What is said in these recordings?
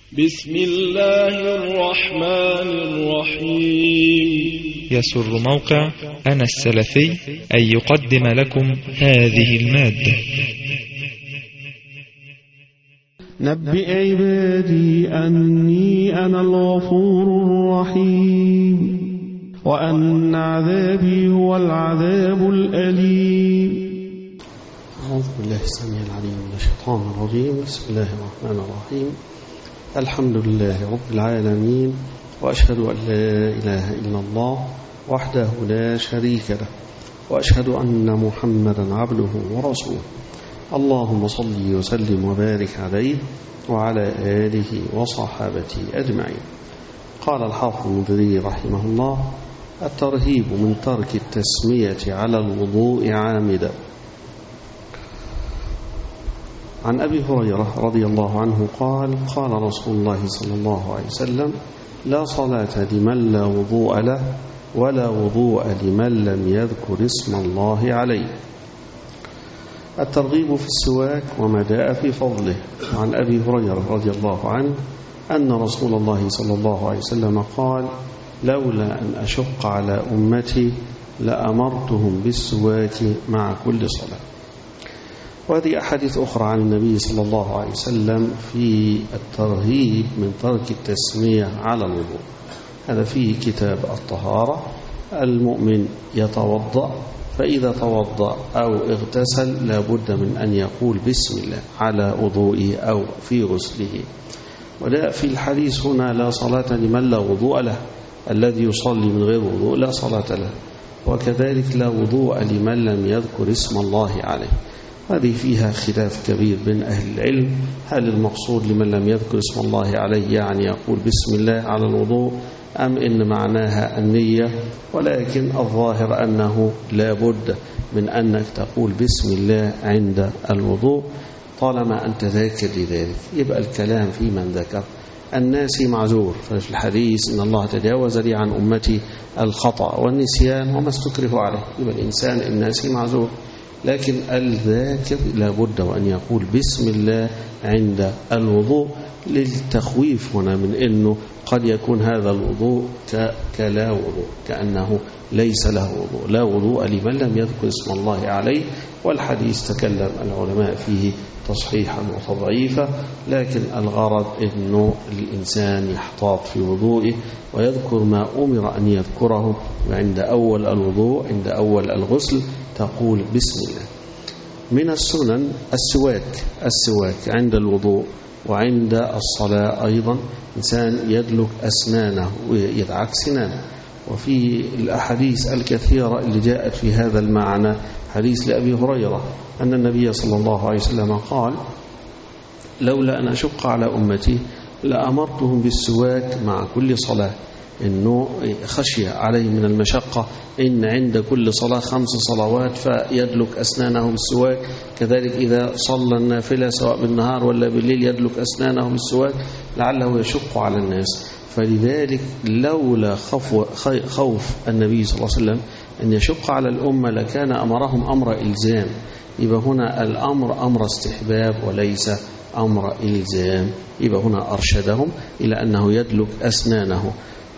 بسم الله الرحمن الرحيم. يسر موقع أنا السلفي أن يقدم لكم هذه المادة. نبئ عبادي أني أنا الغفور الرحيم وأن عذابي هو العذاب الأليم. أعوذ بالله السميع العليم من الشيطان الرجيم. بسم الله الرحمن الرحيم. الحمد لله رب العالمين، وأشهد أن لا إله إلا الله وحده لا شريك له، وأشهد أن محمدا عبده ورسوله. اللهم صل وسلم وبارك عليه وعلى آله وصحابته أجمعين. قال الحافظ المنذري رحمه الله: الترهيب من ترك التسمية على الوضوء عامدا. عن أبي هريرة رضي الله عنه قال: قال رسول الله صلى الله عليه وسلم: لا صلاة لمن لا وضوء له، ولا وضوء لمن لم يذكر اسم الله عليه. الترغيب في السواك وما جاء في فضله. عن أبي هريرة رضي الله عنه أن رسول الله صلى الله عليه وسلم قال: لولا أن أشق على أمتي لأمرتهم بالسواك مع كل صلاة. وهذه أحاديث أخرى عن النبي صلى الله عليه وسلم في الترهيب من ترك التسمية على الوضوء. هذا فيه كتاب الطهارة. المؤمن يتوضأ، فإذا توضأ أو اغتسل لا بد من أن يقول بسم الله على وضوئه أو في غسله. ولا في الحديث هنا: لا صلاة لمن لا وضوء له، الذي يصلي من غير وضوء لا صلاة له. وكذلك لا وضوء لمن لم يذكر اسم الله عليه. هذه فيها خلاف كبير بين أهل العلم، هل المقصود لمن لم يذكر اسم الله عليه يعني يقول بسم الله على الوضوء، أم إن معناها النية؟ ولكن الظاهر أنه لا بد من أنك تقول بسم الله عند الوضوء طالما أنت ذاكر لذلك. يبقى الكلام في من ذكر. الناس معذور، ففي الحديث إن الله تجاوز لي عن أمتي الخطأ والنسيان وما استكره عليه. يبقى الإنسان الناس معذور، لكن الذاكر لا بد وأن يقول بسم الله عند الوضوء، للتخويف هنا من أنه قد يكون هذا الوضوء كلا وضوء، كأنه ليس له وضوء. لا وضوء لمن لم يذكر اسم الله عليه. والحديث تكلم العلماء فيه تصحيحا وتضعيفا، لكن الغرض أنه الإنسان يحتاط في وضوئه ويذكر ما أمر أن يذكره. وعند أول الوضوء، عند أول الغسل، تقول بسم الله. من السنن السواك عند الوضوء وعند الصلاة أيضا. إنسان يدلك أسنانه ويدعك سنانه. وفي الأحاديث الكثيرة اللي جاءت في هذا المعنى، حديث لأبي هريرة أن النبي صلى الله عليه وسلم قال: لولا أن أشق على أمتي لأمرتهم بالسواك مع كل صلاة. إنه خشية عليه من المشقة، إن عند كل صلاة 5 صلوات فيدلك أسنانه بالسواك. كذلك إذا صلى النافلة سواء بالنهار ولا بالليل يدلك أسنانه بالسواك، لعله يشق على الناس. فلذلك لولا خوف النبي صلى الله عليه وسلم أن يشق على الأمة لكان أمرهم أمر إلزام. يبقى هنا الأمر أمر استحباب وليس أمر إلزام. يبقى هنا أرشدهم إلى أنه يدلك أسنانه.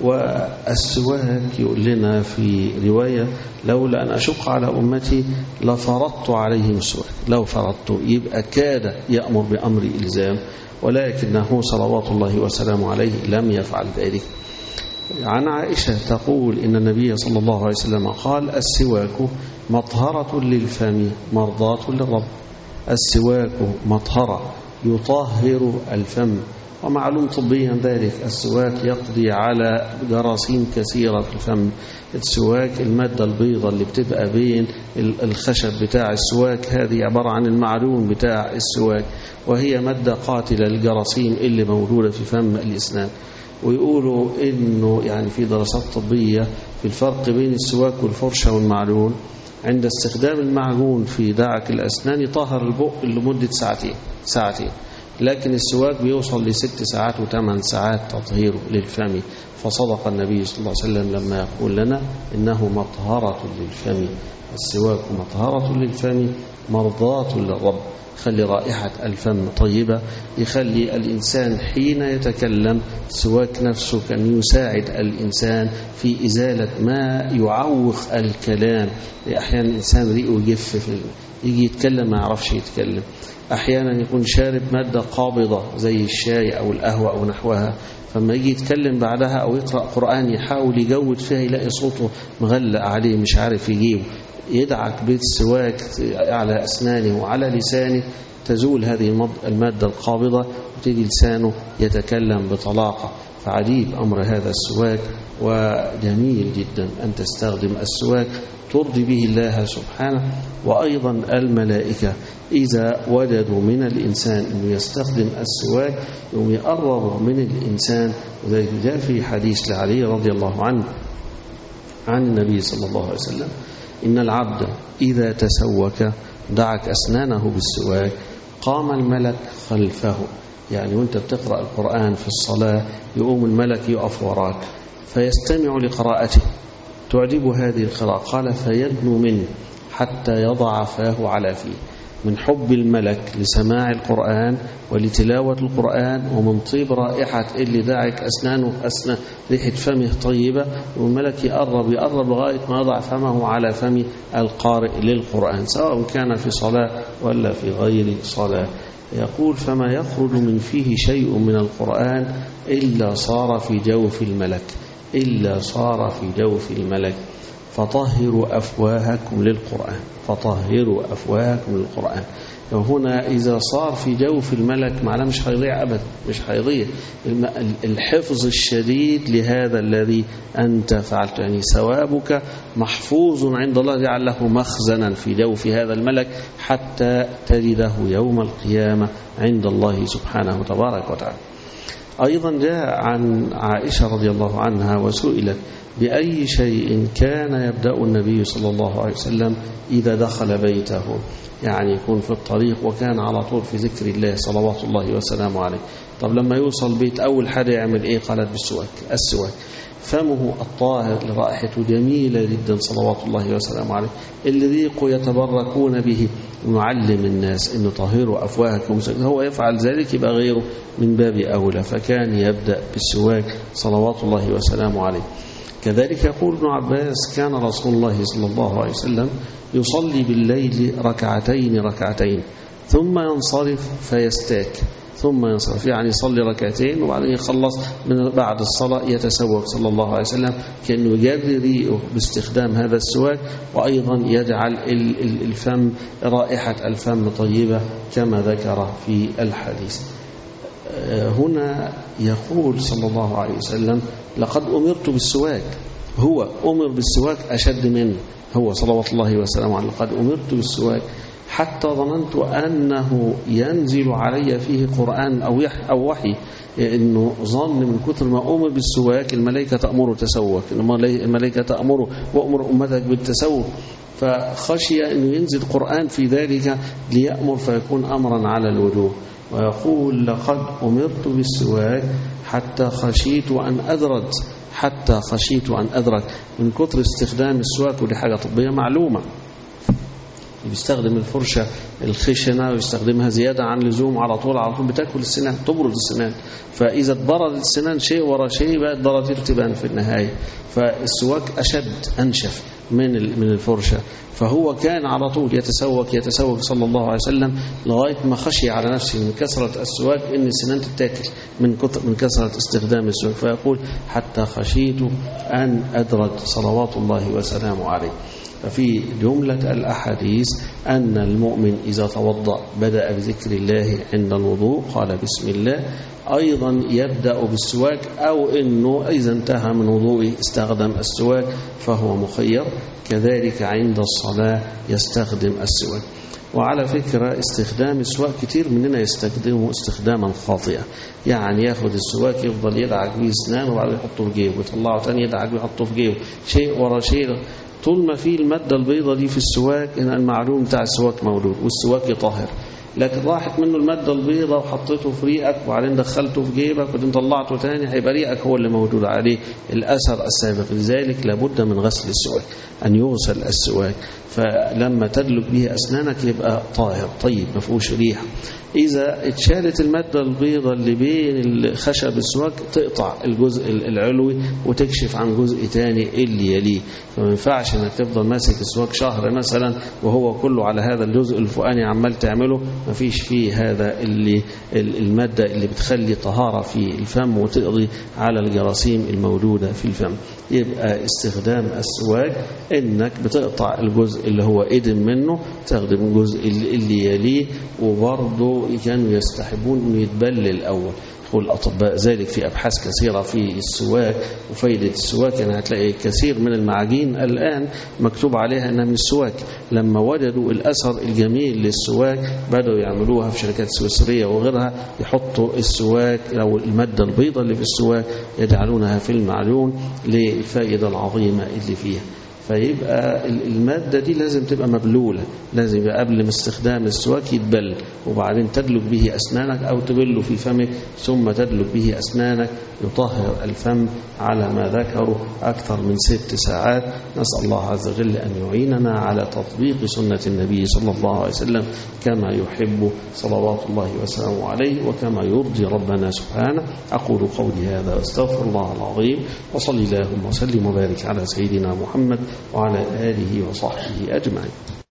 والسواك يقول لنا في رواية: لولا أن أشق على أمتي لفرضت عليهم السواك. لو فرضت يبقى كاد يأمر بأمر إلزام، ولكنه صلوات الله وسلامه عليه لم يفعل ذلك. عن عائشة تقول إن النبي صلى الله عليه وسلم قال: السواك مطهرة للفم مرضاة للرب. السواك مطهرة يطهر الفم، ومعلوم طبيا ذلك. السواك يقضي على جراثيم كثيرة في الفم. السواك المادة البيضاء اللي بتبقى بين الخشب بتاع السواك، هذه عبارة عن المعلوم بتاع السواك، وهي مادة قاتلة للجراثيم اللي موجودة في فم الإسنان. ويقولوا إنه يعني في دراسات طبية في الفرق بين السواك والفرشة والمعجون. عند استخدام المعجون في دعك الأسنان يطهر البق لمدة ساعتين، لكن السواك بيوصل ل6 ساعات و8 ساعات تطهير للفم. فصدق النبي صلى الله عليه وسلم لما يقول لنا إنه مطهرة للفم السواك مطهرة للفم مرضاة للرب، يخلي رائحة الفم طيبة، يخلي الإنسان حين يتكلم السواك نفسه كان يساعد الإنسان في إزالة ما يعوق الكلام. أحيانا الإنسان ريقه يجف يجي يتكلم ما يعرفش يتكلم، أحيانا يكون شارب مادة قابضة زي الشاي أو القهوة أو نحوها، فما يجي يتكلم بعدها أو يقرأ قرآن يحاول يجود فيها يلاقي صوته مغلق عليه مش عارف يجيبه، يدعك بالسواك على أسنانه وعلى لسانه تزول هذه المادة القابضة وتجي لسانه يتكلم بطلاقة. فعجيب أمر هذا السواك، وجميل جدا أن تستخدم السواك ترضي به الله سبحانه. وأيضا الملائكة إذا وجدوا من الإنسان أنه يستخدم السواك يوم يقربوا من الإنسان. وذلك جاء في حديث لعلي رضي الله عنه عن النبي صلى الله عليه وسلم: إن العبد إذا تسوك دعك أسنانه بالسواك قام الملك خلفه. يعني وانت بتقرأ القرآن في الصلاة يقوم الملك يقف وراك فيستمع لقراءته، تعجب هذه القراءة، قال فيدنو منه حتى يضع فاه على فيه، من حب الملك لسماع القرآن ولتلاوة القرآن ومن طيب رائحة اللي داعك أسنانه ريحة فمه طيبة، والملك يقرب لغاية ما يضع فمه على فم القارئ للقرآن سواء كان في صلاة ولا في غير صلاة. يقول: فما يخرج من فيه شيء من القرآن إلا صار في جوف الملك، إلا صار في جوف الملك. فطهروا أفواهكم للقرآن، فطهروا أفواهكم للقرآن. وهنا إذا صار في جوف الملك معناه مش هيضيع أبدا، مش هيضيع. الحفظ الشديد لهذا الذي أنت فعلته، يعني ثوابك محفوظ عند الله، جعله مخزنا في جوف هذا الملك حتى تجده يوم القيامة عند الله سبحانه وتبارك وتعالى. أيضا جاء عن عائشة رضي الله عنها وسئلت: بأي شيء كان يبدأ النبي صلى الله عليه وسلم إذا دخل بيته؟ يعني يكون في الطريق وكان على طول في ذكر الله صلوات الله وسلامه عليه. طب لما يوصل بيت أول حاجة يعمل إيه؟ قالت بالسواك، السواك. فمه الطاهر لرائحته جميلة جدا صلوات الله وسلامه عليه، الذي يتبركون به، نعلم الناس أن طهروا أفواهكم. هو يفعل ذلك يبقى غيره من باب أولى، فكان يبدأ بالسواك صلوات الله وسلامه عليه. كذلك يقول ابن عباس: كان رسول الله صلى الله عليه وسلم يصلي بالليل ركعتين ثم ينصرف فيستاك، ثم ينصرف يعني يصلي ركعتين وبعدين يخلص من بعد الصلاة يتسوك صلى الله عليه وسلم، كأنه يجري ريقه باستخدام هذا السواك، وأيضا يجعل الفم رائحة الفم طيبة كما ذكر في الحديث. هنا يقول صلى الله عليه وسلم: لقد أمرت بالسواك. هو أمر بالسواك أشد منه، هو صلوات الله وسلامه عليه. لقد أمرت بالسواك حتى ظننت أنه ينزل علي فيه قرآن أو وحي، إنه ظن من كثر ما أمر بالسواك الملائكة تأمره تسوك، الملائكة تأمره وأمر أمتك بالتسوك، فخشي أنه ينزل قرآن في ذلك ليأمر فيكون أمرا على الوجوب. ويقول: لقد أمرت بالسواك حتى خشيت أن أدرك من كثر استخدام السواك. ودي حاجة طبية معلومة، بيستخدم الفرشة الخشنة ويستخدمها زيادة عن اللزوم على طول بتاكل السنان، تبرد السنان، فإذا اتبرد السنان شيء ورا شيء بقت ضراتير تبان في النهاية. فالسواك أشد أنشف من الفرشة، فهو كان على طول يتسوك صلى الله عليه وسلم لغاية ما خشي على نفسه من كثرة السواك إن السنان تتاكل من كثرة استخدام السواك، فيقول: حتى خشيت أن أدرج صلوات الله وسلامه عليه. ففي جملة الأحاديث أن المؤمن إذا توضأ بدأ بذكر الله عند الوضوء، قال بسم الله، أيضا يبدأ بالسواك، أو أنه إذا انتهى من وضوءه استخدم السواك فهو مخير. كذلك عند الصلاة يستخدم السواك. وعلى فكرة استخدام السواك كتير مننا يستخدمه استخداما خاطئا، يعني ياخد السواك يفضل يدعك به اسنانه وبعدين يحطه في جيبه ويطلعه تاني يدعك ويحطه في جيبه، شيء ورا شيء، طول ما فيه المادة البيضاء دي في السواك إن المعلوم بتاع السواك موجود والسواك يطهر. لكن راحت منه المادة البيضاء وحطيته في ريقك وبعدين دخلته في جيبك وبعدين طلعته تاني، هيبقى ريقك هو اللي موجود عليه الأثر السابق. لذلك لابد من غسل السواك، أن يغسل السواك، فلما تدلك به أسنانك يبقى طاهر طيب ما فيهوش ريحة. إذا اتشالت المادة البيضاء اللي بين خشب السواك تقطع الجزء العلوي وتكشف عن جزء تاني اللي يليه، فما ينفعش انك تفضل ماسك السواك شهر مثلا وهو كله على هذا الجزء الفوقاني عمال تعمله، ما فيش فيه هذا اللي المادة اللي بتخلي طهارة في الفم وتقضي على الجراثيم الموجودة في الفم. يبقى استخدام السواك انك بتقطع الجزء اللي هو ادم منه، تخدم الجزء اللي يليه، وبرضه كانوا يستحبون انه يتبل الاول. يقول الأطباء ذلك في أبحاث كثيرة في السواك وفايدة السواك. يعني هتلاقي كثير من المعاجين الآن مكتوب عليها أنها من السواك. لما وجدوا الأثر الجميل للسواك بدأوا يعملوها في شركات سويسرية وغيرها، يحطوا السواك أو المادة البيضاء اللي في السواك يجعلونها في المعجون للفائدة العظيمة اللي فيها. فيبقى المادة دي لازم تبقى مبلولة، لازم يبقى قبل ما استخدام السواك يتبل وبعدين تدلك به أسنانك أو تبله في فمك ثم تدلك به أسنانك، يطهر الفم على ما ذكروا أكثر من 6 ساعات. نسأل الله عز وجل أن يعيننا على تطبيق سنة النبي صلى الله عليه وسلم كما يحب صلوات الله وسلامه عليه وكما يرضي ربنا سبحانه. أقول قولي هذا واستغفر الله العظيم، وصلي اللهم وسلم وبارك على سيدنا محمد وعلى آله وصحبه أجمعين.